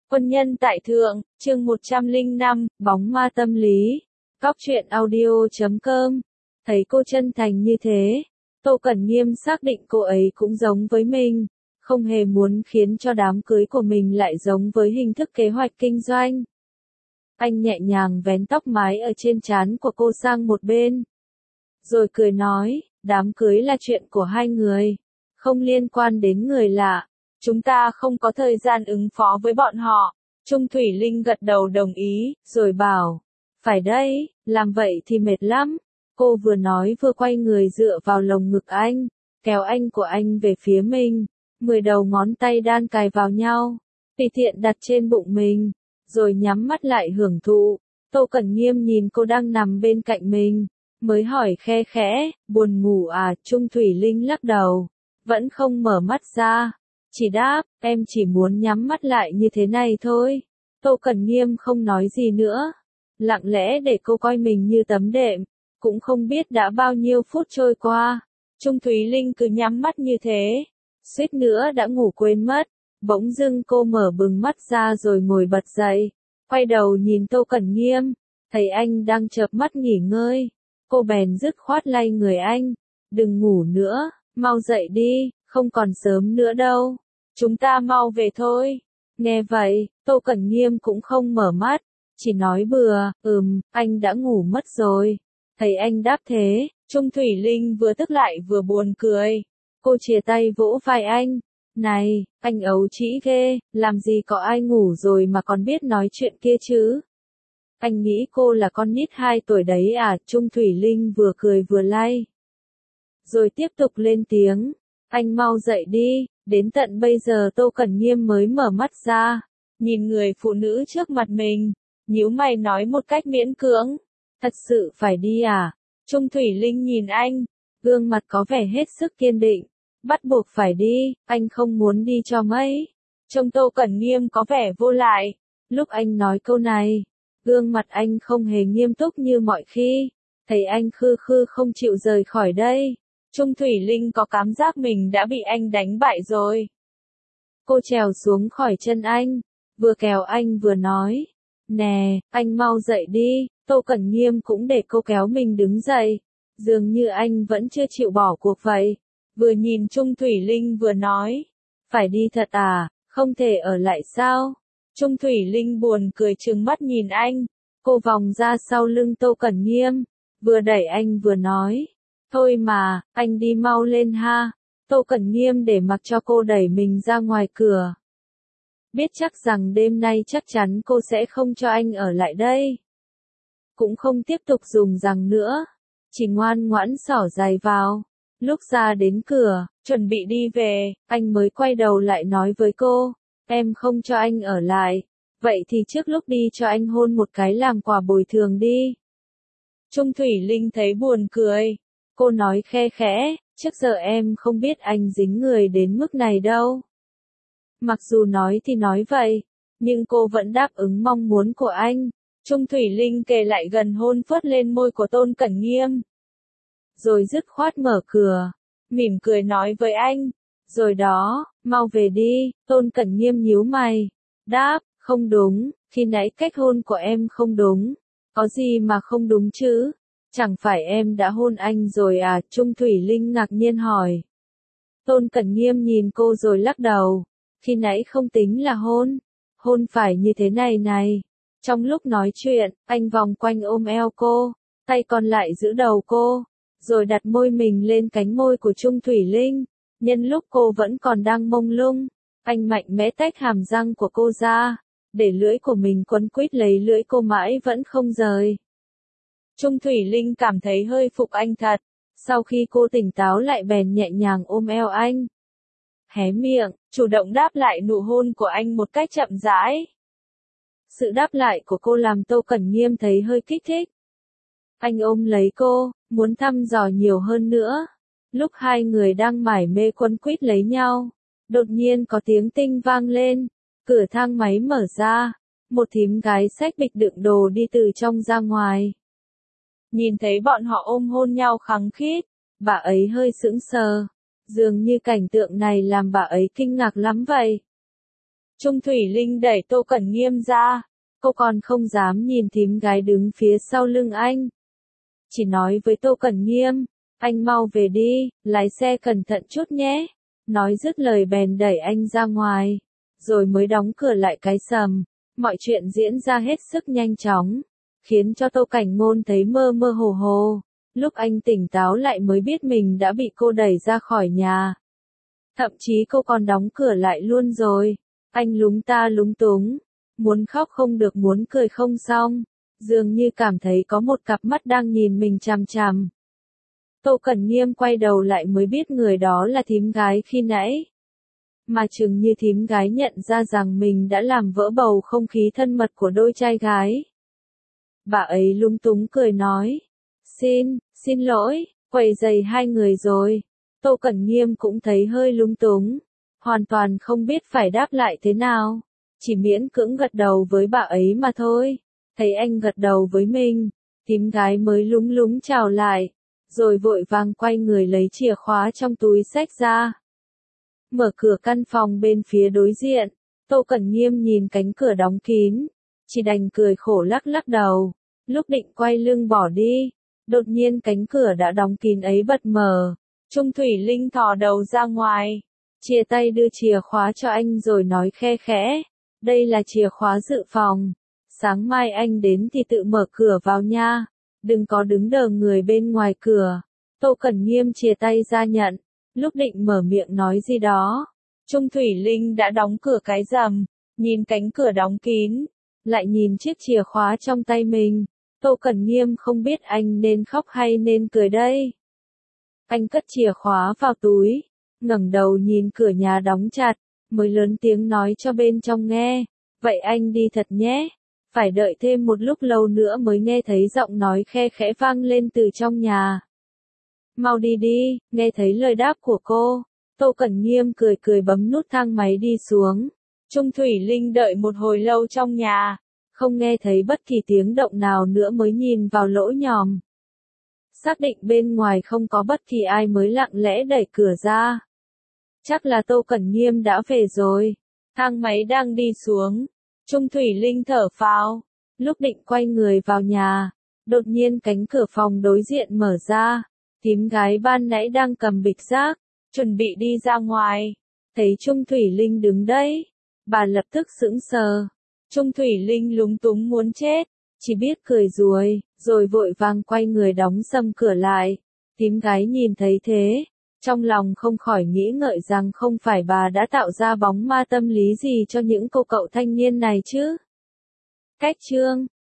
Quân nhân tại thượng, chương 105, bóng ma tâm lý. Góc truyện audio.com. Thấy cô chân thành như thế, Tô Cẩn Nghiêm xác định cô ấy cũng giống với mình, không hề muốn khiến cho đám cưới của mình lại giống với hình thức kế hoạch kinh doanh. Anh nhẹ nhàng vén tóc mái ở trên trán của cô sang một bên, rồi cười nói, đám cưới là chuyện của hai người, không liên quan đến người lạ. Chúng ta không có thời gian ứng phó với bọn họ. Trung Thủy Linh gật đầu đồng ý, rồi bảo, phải đấy, làm vậy thì mệt lắm. Cô vừa nói vừa quay người dựa vào lồng ngực anh, kéo anh của anh về phía mình, 10 đầu ngón tay đan cài vào nhau, tùy tiện đặt trên bụng mình, rồi nhắm mắt lại hưởng thụ. Tô Cẩn Nghiêm nhìn cô đang nằm bên cạnh mình, mới hỏi khe khẽ, buồn ngủ à? Trung Thủy Linh lắc đầu, vẫn không mở mắt ra. Chỉ đáp, em chỉ muốn nhắm mắt lại như thế này thôi. Tô Cẩn Nghiêm không nói gì nữa, lặng lẽ để cô coi mình như tấm đệm. Cũng không biết đã bao nhiêu phút trôi qua, Trung Thúy Linh cứ nhắm mắt như thế, suýt nữa đã ngủ quên mất. Bỗng dưng cô mở bừng mắt ra rồi ngồi bật dậy, quay đầu nhìn Tô Cẩn Nghiêm, thấy anh đang chợp mắt nghỉ ngơi. Cô bèn dứt khoát lay người anh, đừng ngủ nữa, mau dậy đi, không còn sớm nữa đâu. Chúng ta mau về thôi. Nghe vậy, Tô Cẩn Nghiêm cũng không mở mắt, chỉ nói bừa, anh đã ngủ mất rồi. Thấy anh đáp thế, Trung Thủy Linh vừa tức lại vừa buồn cười. Cô chìa tay vỗ vai anh, này, anh ấu trĩ ghê, làm gì có ai ngủ rồi mà còn biết nói chuyện kia chứ. Anh nghĩ cô là con nít 2 tuổi đấy à? Trung Thủy Linh vừa cười vừa lay, rồi tiếp tục lên tiếng, anh mau dậy đi. Đến tận bây giờ Tô Cẩn Nghiêm mới mở mắt ra, nhìn người phụ nữ trước mặt mình, nhíu mày nói một cách miễn cưỡng, thật sự phải đi à? Trung Thủy Linh nhìn anh, gương mặt có vẻ hết sức kiên định, bắt buộc phải đi, anh không muốn đi cho mấy. Trông Tô Cẩn Nghiêm có vẻ vô lại, lúc anh nói câu này, gương mặt anh không hề nghiêm túc như mọi khi, thấy anh khư khư không chịu rời khỏi đây. Trung Thủy Linh có cảm giác mình đã bị anh đánh bại rồi. Cô trèo xuống khỏi chân anh, vừa kéo anh vừa nói, nè, anh mau dậy đi. Tô Cẩn Nghiêm cũng để cô kéo mình đứng dậy, dường như anh vẫn chưa chịu bỏ cuộc vậy. Vừa nhìn Trung Thủy Linh vừa nói, phải đi thật à, không thể ở lại sao? Trung Thủy Linh buồn cười trừng mắt nhìn anh, cô vòng ra sau lưng Tô Cẩn Nghiêm, vừa đẩy anh vừa nói, thôi mà, anh đi mau lên ha. Tô Cẩn Nghiêm để mặc cho cô đẩy mình ra ngoài cửa. Biết chắc rằng đêm nay chắc chắn cô sẽ không cho anh ở lại đây. Cũng không tiếp tục dùng rằng nữa, chỉ ngoan ngoãn xỏ giày vào. Lúc ra đến cửa, chuẩn bị đi về, anh mới quay đầu lại nói với cô, em không cho anh ở lại, vậy thì trước lúc đi cho anh hôn một cái làm quà bồi thường đi. Trung Thủy Linh thấy buồn cười. Cô nói khe khẽ, trước giờ em không biết anh dính người đến mức này đâu. Mặc dù nói thì nói vậy, nhưng cô vẫn đáp ứng mong muốn của anh. Trung Thủy Linh kề lại gần hôn phớt lên môi của Tôn Cẩn Nghiêm, rồi dứt khoát mở cửa, mỉm cười nói với anh, rồi đó, mau về đi. Tôn Cẩn Nghiêm nhíu mày, đáp, không đúng, khi nãy cách hôn của em không đúng. Có gì mà không đúng chứ? Chẳng phải em đã hôn anh rồi à? Trung Thủy Linh ngạc nhiên hỏi. Tôn Cẩn Nghiêm nhìn cô rồi lắc đầu, khi nãy không tính là hôn, hôn phải như thế này này. Trong lúc nói chuyện, anh vòng quanh ôm eo cô, tay còn lại giữ đầu cô, rồi đặt môi mình lên cánh môi của Trung Thủy Linh. Nhân lúc cô vẫn còn đang mông lung, anh mạnh mẽ tách hàm răng của cô ra, để lưỡi của mình quấn quýt lấy lưỡi cô mãi vẫn không rời. Trung Thủy Linh cảm thấy hơi phục anh thật, sau khi cô tỉnh táo lại bèn nhẹ nhàng ôm eo anh, hé miệng, chủ động đáp lại nụ hôn của anh một cách chậm rãi. Sự đáp lại của cô làm Tô Cẩn Nghiêm thấy hơi kích thích. Anh ôm lấy cô, muốn thăm dò nhiều hơn nữa. Lúc hai người đang mải mê quấn quýt lấy nhau, đột nhiên có tiếng tinh vang lên, cửa thang máy mở ra, một thím gái xách bịch đựng đồ đi từ trong ra ngoài. Nhìn thấy bọn họ ôm hôn nhau khăng khít, bà ấy hơi sững sờ, dường như cảnh tượng này làm bà ấy kinh ngạc lắm vậy. Trung Thủy Linh đẩy Tô Cẩn Nghiêm ra. Cô còn không dám nhìn thím gái đứng phía sau lưng anh. Chỉ nói với Tô Cẩn Nghiêm, anh mau về đi, lái xe cẩn thận chút nhé. Nói dứt lời bèn đẩy anh ra ngoài, rồi mới đóng cửa lại cái sầm. Mọi chuyện diễn ra hết sức nhanh chóng, khiến cho Tô Cảnh Ngôn thấy mơ mơ hồ hồ. Lúc anh tỉnh táo lại mới biết mình đã bị cô đẩy ra khỏi nhà. Thậm chí cô còn đóng cửa lại luôn rồi. Anh lúng ta lúng túng, muốn khóc không được muốn cười không xong, dường như cảm thấy có một cặp mắt đang nhìn mình chằm chằm. Tô Cẩn Nghiêm quay đầu lại mới biết người đó là thím gái khi nãy. Mà chừng như thím gái nhận ra rằng mình đã làm vỡ bầu không khí thân mật của đôi trai gái. Bà ấy lúng túng cười nói, xin lỗi, quấy rầy hai người rồi. Tô Cẩn Nghiêm cũng thấy hơi lúng túng, hoàn toàn không biết phải đáp lại thế nào, chỉ miễn cưỡng gật đầu với bà ấy mà thôi. Thấy anh gật đầu với mình, thím gái mới lúng lúng chào lại, rồi vội vàng quay người lấy chìa khóa trong túi xách ra. Mở cửa căn phòng bên phía đối diện, Tô Cẩn Nghiêm nhìn cánh cửa đóng kín, chỉ đành cười khổ lắc lắc đầu. Lúc định quay lưng bỏ đi, đột nhiên cánh cửa đã đóng kín ấy bật mở. Trung Thủy Linh thò đầu ra ngoài, chia tay đưa chìa khóa cho anh rồi nói khe khẽ, đây là chìa khóa dự phòng. Sáng mai anh đến thì tự mở cửa vào nha, đừng có đứng đờ người bên ngoài cửa. Tô Cẩn Nghiêm chia tay ra nhận, lúc định mở miệng nói gì đó. Trung Thủy Linh đã đóng cửa cái rầm, nhìn cánh cửa đóng kín, lại nhìn chiếc chìa khóa trong tay mình. Tô Cẩn Nghiêm không biết anh nên khóc hay nên cười đây. Anh cất chìa khóa vào túi, ngẩng đầu nhìn cửa nhà đóng chặt, mới lớn tiếng nói cho bên trong nghe, vậy anh đi thật nhé. Phải đợi thêm một lúc lâu nữa mới nghe thấy giọng nói khe khẽ vang lên từ trong nhà. Mau đi đi, nghe thấy lời đáp của cô. Tô Cẩn Nghiêm cười cười bấm nút thang máy đi xuống. Trung Thủy Linh đợi một hồi lâu trong nhà, không nghe thấy bất kỳ tiếng động nào nữa mới nhìn vào lỗ nhòm. Xác định bên ngoài không có bất kỳ ai mới lặng lẽ đẩy cửa ra. Chắc là Tô Cẩn Nghiêm đã về rồi. Thang máy đang đi xuống. Trung Thủy Linh thở phào. Lúc định quay người vào nhà, đột nhiên cánh cửa phòng đối diện mở ra. Thím gái ban nãy đang cầm bịch rác, chuẩn bị đi ra ngoài. Thấy Trung Thủy Linh đứng đấy, bà lập tức sững sờ. Trung Thủy Linh lúng túng muốn chết, chỉ biết cười rồi vội vàng quay người đóng sầm cửa lại. Thím gái nhìn thấy thế, trong lòng không khỏi nghĩ ngợi rằng không phải bà đã tạo ra bóng ma tâm lý gì cho những cô cậu thanh niên này chứ. Cách chương